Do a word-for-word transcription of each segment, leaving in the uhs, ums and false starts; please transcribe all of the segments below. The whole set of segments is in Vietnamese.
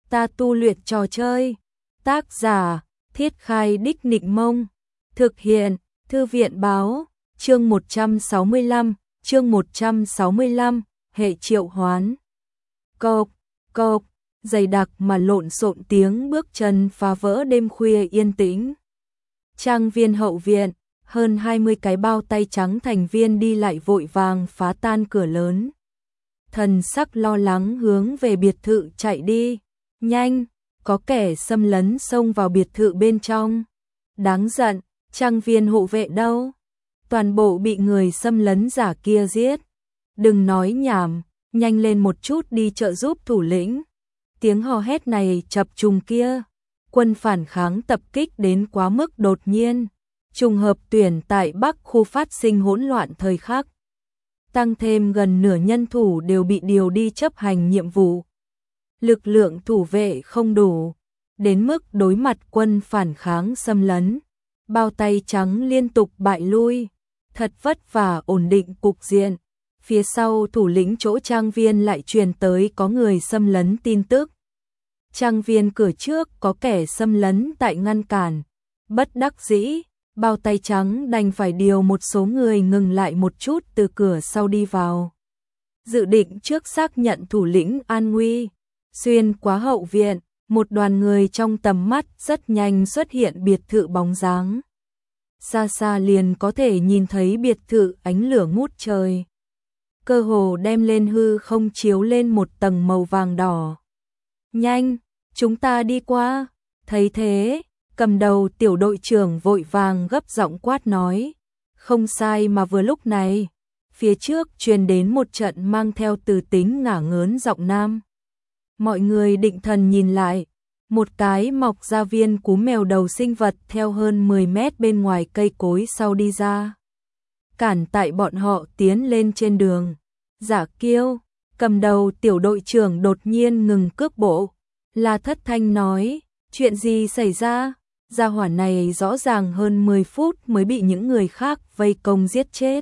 ta tu luyện trò chơi. Tác giả, Thiết Khai Đích Nịnh Mông. Thực hiện, Thư viện Báo. Chương một trăm sáu mươi lăm, chương một trăm sáu mươi lăm, hệ triệu hoán. Cộp, cộp, dày đặc mà lộn xộn tiếng bước chân phá vỡ đêm khuya yên tĩnh. Trang viên hậu viện, hơn hai mươi cái bao tay trắng thành viên đi lại vội vàng phá tan cửa lớn. Thần sắc lo lắng hướng về biệt thự chạy đi. Nhanh, có kẻ xâm lấn xông vào biệt thự bên trong. Đáng giận, trang viên hộ vệ đâu? Toàn bộ bị người xâm lấn giả kia giết. Đừng nói nhảm, nhanh lên một chút đi trợ giúp thủ lĩnh. Tiếng hò hét này chập trùng kia. Quân phản kháng tập kích đến quá mức đột nhiên. Trùng hợp tuyển tại Bắc khu phát sinh hỗn loạn thời khắc. Tăng thêm gần nửa nhân thủ đều bị điều đi chấp hành nhiệm vụ. Lực lượng thủ vệ không đủ, đến mức đối mặt quân phản kháng xâm lấn. Bao tay trắng liên tục bại lui, thật vất vả ổn định cục diện. Phía sau thủ lĩnh chỗ trang viên lại truyền tới có người xâm lấn tin tức. Trang viên cửa trước có kẻ xâm lấn tại ngăn cản. Bất đắc dĩ, bao tay trắng đành phải điều một số người ngừng lại một chút từ cửa sau đi vào. Dự định trước xác nhận thủ lĩnh an nguy. Xuyên qua hậu viện, một đoàn người trong tầm mắt rất nhanh xuất hiện biệt thự bóng dáng. Xa xa liền có thể nhìn thấy biệt thự ánh lửa ngút trời. Cơ hồ đem lên hư không chiếu lên một tầng màu vàng đỏ. Nhanh, chúng ta đi qua. Thấy thế, cầm đầu tiểu đội trưởng vội vàng gấp giọng quát nói. Không sai mà vừa lúc này, phía trước truyền đến một trận mang theo từ tính ngả ngớn giọng nam. Mọi người định thần nhìn lại, một cái mọc ra viên cú mèo đầu sinh vật theo hơn mười mét bên ngoài cây cối sau đi ra. Cản tại bọn họ tiến lên trên đường. Giả Kiêu, cầm đầu tiểu đội trưởng đột nhiên ngừng cước bộ. La Thất Thanh nói, chuyện gì xảy ra? Gia hỏa này rõ ràng hơn mười phút mới bị những người khác vây công giết chết.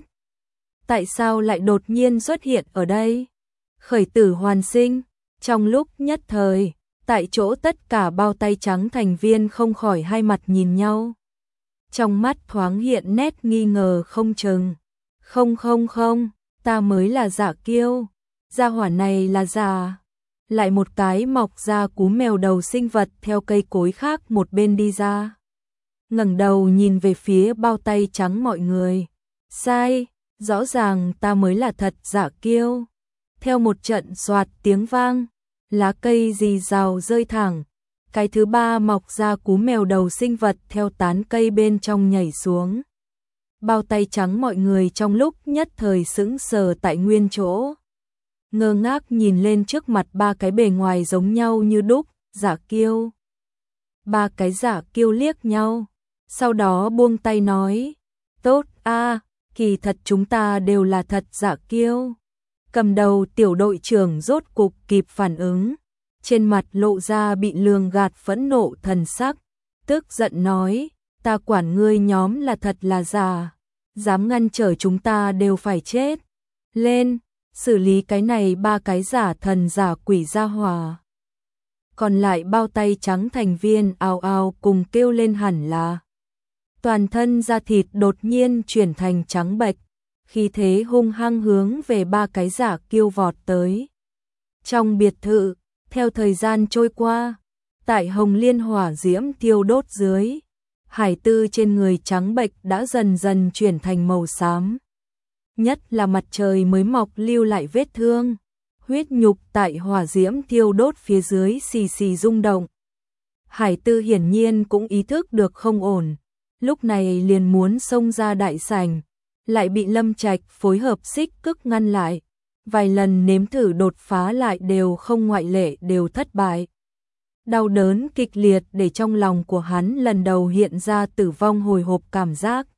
Tại sao lại đột nhiên xuất hiện ở đây? Khởi tử hoàn sinh. Trong lúc nhất thời, tại chỗ tất cả bao tay trắng thành viên không khỏi hai mặt nhìn nhau. Trong mắt thoáng hiện nét nghi ngờ không chừng. Không không không, ta mới là Giả Kiêu. Gia hỏa này là giả. Lại một cái mọc ra cú mèo đầu sinh vật theo cây cối khác một bên đi ra. Ngẩng đầu nhìn về phía bao tay trắng mọi người. Sai, rõ ràng ta mới là thật Giả Kiêu. Theo một trận xoạt tiếng vang, lá cây rì rào rơi thẳng. Cái thứ ba mọc ra cú mèo đầu sinh vật theo tán cây bên trong nhảy xuống. Bao tay trắng mọi người trong lúc nhất thời sững sờ tại nguyên chỗ. Ngơ ngác nhìn lên trước mặt ba cái bề ngoài giống nhau như đúc, Giả Kiêu. Ba cái Giả Kiêu liếc nhau, sau đó buông tay nói, tốt a, kỳ thật chúng ta đều là thật Giả Kiêu. Cầm đầu tiểu đội trưởng rốt cục kịp phản ứng, trên mặt lộ ra bị lường gạt phẫn nộ thần sắc, tức giận nói, ta quản ngươi nhóm là thật là giả, dám ngăn trở chúng ta đều phải chết. Lên, xử lý cái này ba cái giả thần giả quỷ gia hỏa. Còn lại bao tay trắng thành viên ào ào cùng kêu lên hẳn là. Toàn thân da thịt đột nhiên chuyển thành trắng bệch. Khi thế hung hăng hướng về ba cái Giả Kiêu vọt tới. Trong biệt thự, theo thời gian trôi qua, tại hồng liên hỏa diễm thiêu đốt dưới, hải tư trên người trắng bệch đã dần dần chuyển thành màu xám. Nhất là mặt trời mới mọc lưu lại vết thương, huyết nhục tại hỏa diễm thiêu đốt phía dưới xì xì rung động. Hải tư hiển nhiên cũng ý thức được không ổn, lúc này liền muốn xông ra đại sảnh. Lại bị Lâm Trạch phối hợp xích cức ngăn lại. Vài lần nếm thử đột phá lại đều không ngoại lệ đều thất bại. Đau đớn kịch liệt để trong lòng của hắn lần đầu hiện ra tử vong hồi hộp cảm giác.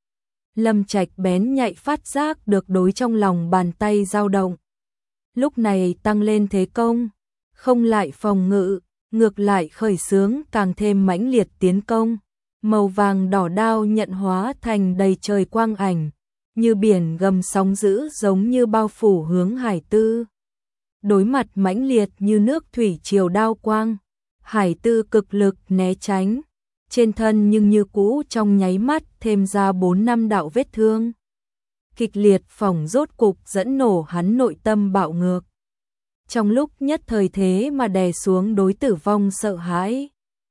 Lâm Trạch bén nhạy phát giác được đối trong lòng bàn tay dao động. Lúc này tăng lên thế công, không lại phòng ngự, ngược lại khởi xướng càng thêm mãnh liệt tiến công. Màu vàng đỏ đao nhận hóa thành đầy trời quang ảnh. Như biển gầm sóng dữ giống như bao phủ hướng hải tư. Đối mặt mãnh liệt như nước thủy triều đao quang, Hải Tư cực lực né tránh, trên thân nhưng như cũ trong nháy mắt thêm ra bốn năm đạo vết thương. Kịch liệt phỏng rốt cục dẫn nổ hắn nội tâm bạo ngược. Trong lúc nhất thời thế mà đè xuống đối tử vong sợ hãi.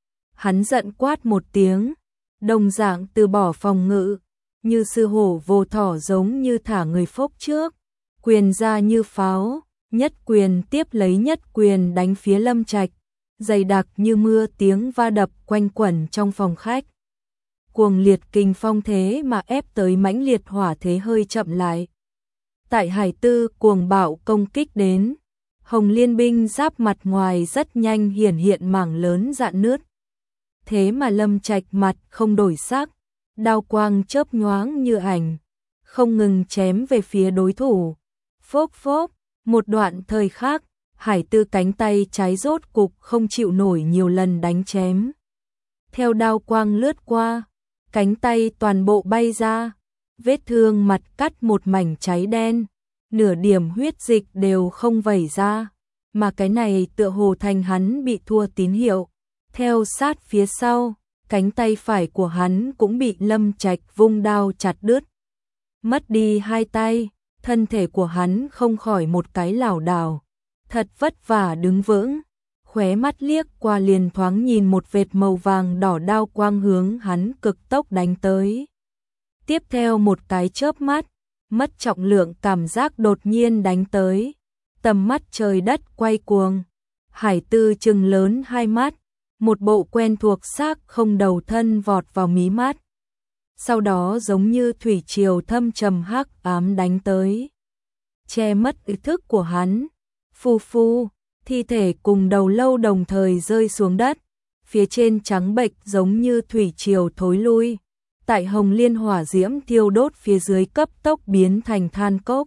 Hắn giận quát một tiếng, đồng dạng từ bỏ phòng ngự, như sư hổ vô thỏ giống như thả người phốc trước, quyền ra như pháo, nhất quyền tiếp lấy nhất quyền đánh phía Lâm Trạch, dày đặc như mưa tiếng va đập quanh quẩn trong phòng khách. Cuồng liệt kình phong thế mà ép tới mãnh liệt hỏa thế hơi chậm lại. Tại Hải Tư cuồng bạo công kích đến, Hồng Liên binh giáp mặt ngoài rất nhanh hiển hiện mảng lớn rạn nứt. Thế mà Lâm Trạch mặt không đổi sắc, đao quang chớp nhoáng như ảnh, không ngừng chém về phía đối thủ. Phốc phốc, một đoạn thời khác, Hải Tư cánh tay trái rốt cục không chịu nổi nhiều lần đánh chém. Theo đao quang lướt qua, cánh tay toàn bộ bay ra, vết thương mặt cắt một mảnh cháy đen, nửa điểm huyết dịch đều không vẩy ra, mà cái này tựa hồ thành hắn bị thua tín hiệu. Theo sát phía sau, cánh tay phải của hắn cũng bị Lâm Trạch vung đao chặt đứt. Mất đi hai tay, thân thể của hắn không khỏi một cái lảo đảo, thật vất vả đứng vững, khóe mắt liếc qua liền thoáng nhìn một vệt màu vàng đỏ đao quang hướng hắn cực tốc đánh tới. Tiếp theo một cái chớp mắt, mất trọng lượng cảm giác đột nhiên đánh tới, tầm mắt trời đất quay cuồng. Hải Tư trừng lớn hai mắt, một bộ quen thuộc xác không đầu thân vọt vào mí mắt. Sau đó giống như thủy triều thâm trầm hắc ám đánh tới, che mất ý thức của hắn. Phu phu, thi thể cùng đầu lâu đồng thời rơi xuống đất, phía trên trắng bệch giống như thủy triều thối lui. Tại Hồng Liên hỏa diễm thiêu đốt phía dưới cấp tốc biến thành than cốc.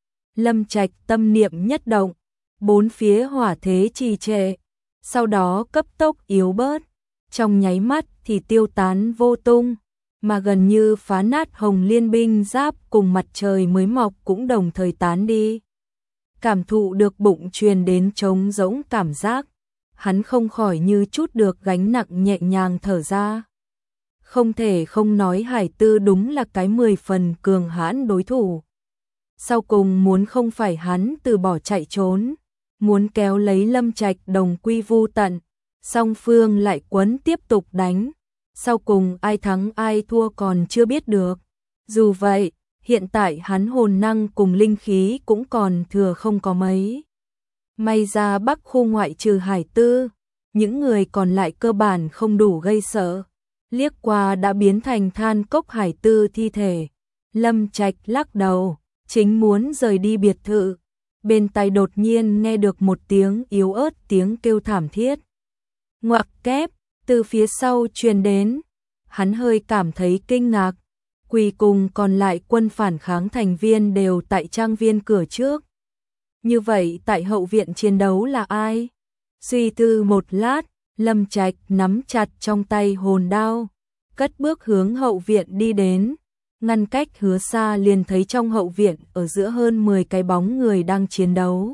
Lâm Trạch tâm niệm nhất động, bốn phía hỏa thế trì trệ, sau đó cấp tốc yếu bớt, trong nháy mắt thì tiêu tán vô tung, mà gần như phá nát Hồng Liên binh giáp cùng mặt trời mới mọc cũng đồng thời tán đi. Cảm thụ được bụng truyền đến trống rỗng cảm giác, hắn không khỏi như chút được gánh nặng nhẹ nhàng thở ra. Không thể không nói Hải Tư đúng là cái mười phần cường hãn đối thủ. Sau cùng muốn không phải hắn từ bỏ chạy trốn, muốn kéo lấy Lâm Trạch đồng quy vu tận, song phương lại quấn tiếp tục đánh. Sau cùng ai thắng ai thua còn chưa biết được. Dù vậy, hiện tại hắn hồn năng cùng linh khí cũng còn thừa không có mấy. May ra Bắc khu ngoại trừ Hải Tư, những người còn lại cơ bản không đủ gây sợ. Liếc qua đã biến thành than cốc Hải Tư thi thể, Lâm Trạch lắc đầu, chính muốn rời đi biệt thự. Bên tai đột nhiên nghe được một tiếng yếu ớt tiếng kêu thảm thiết. Ngoặc kép, từ phía sau truyền đến, hắn hơi cảm thấy kinh ngạc. Quỳ cùng còn lại quân phản kháng thành viên đều tại trang viên cửa trước. Như vậy tại hậu viện chiến đấu là ai? Suy tư một lát, Lâm Trạch nắm chặt trong tay hồn đao, cất bước hướng hậu viện đi đến. Ngăn cách Hứa xa liền thấy trong hậu viện ở giữa hơn mười cái bóng người đang chiến đấu.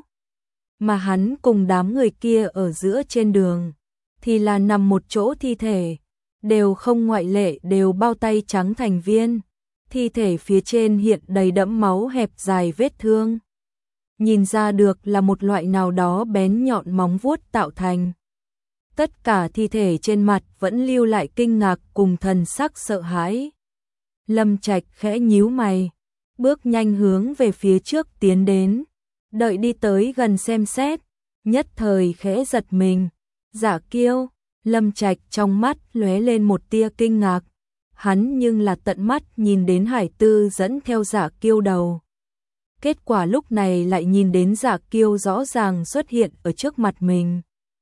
Mà hắn cùng đám người kia ở giữa trên đường, thì là nằm một chỗ thi thể, đều không ngoại lệ đều bao tay trắng thành viên. Thi thể phía trên hiện đầy đẫm máu hẹp dài vết thương. Nhìn ra được là một loại nào đó bén nhọn móng vuốt tạo thành. Tất cả thi thể trên mặt vẫn lưu lại kinh ngạc cùng thần sắc sợ hãi. Lâm Trạch khẽ nhíu mày, bước nhanh hướng về phía trước tiến đến, đợi đi tới gần xem xét, nhất thời khẽ giật mình. Giả Kiêu, Lâm Trạch trong mắt lóe lên một tia kinh ngạc, hắn nhưng là tận mắt nhìn đến Hải Tư dẫn theo Giả Kiêu đầu. Kết quả lúc này lại nhìn đến Giả Kiêu rõ ràng xuất hiện ở trước mặt mình.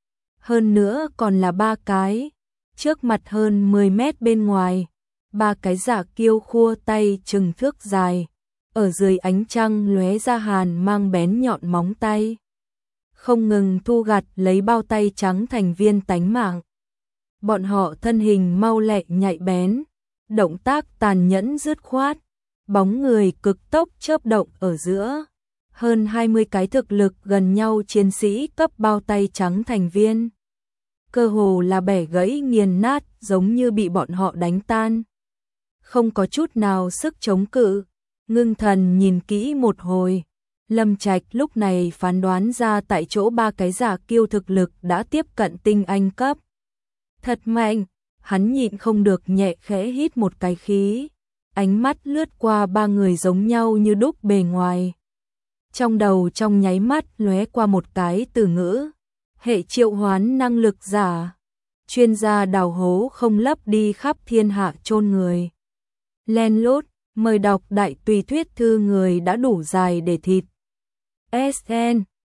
Hơn nữa còn là ba cái, trước mặt hơn mười mét bên ngoài. Ba cái Giả Kiêu khua tay chừng thước dài, ở dưới ánh trăng lóe ra hàn mang bén nhọn móng tay, không ngừng thu gặt lấy bao tay trắng thành viên tánh mạng. Bọn họ thân hình mau lẹ nhạy bén, động tác tàn nhẫn dứt khoát, bóng người cực tốc chớp động ở giữa. Hơn hai mươi cái thực lực gần nhau chiến sĩ cấp bao tay trắng thành viên. cơ hồ là bẻ gãy nghiền nát, giống như bị bọn họ đánh tan. Không có chút nào sức chống cự. Ngưng Thần nhìn kỹ một hồi, Lâm Trạch lúc này phán đoán ra tại chỗ ba cái giả kiêu thực lực đã tiếp cận tinh anh cấp. Thật mạnh, hắn nhịn không được nhẹ khẽ hít một cái khí, ánh mắt lướt qua ba người giống nhau như đúc bề ngoài. Trong đầu trong nháy mắt lóe qua một cái từ ngữ, hệ triệu hoán năng lực giả, chuyên gia đào hố không lấp đi khắp thiên hạ chôn người. Len lút, mời đọc đại tùy thuyết thư người đã đủ dài để thịt. ét en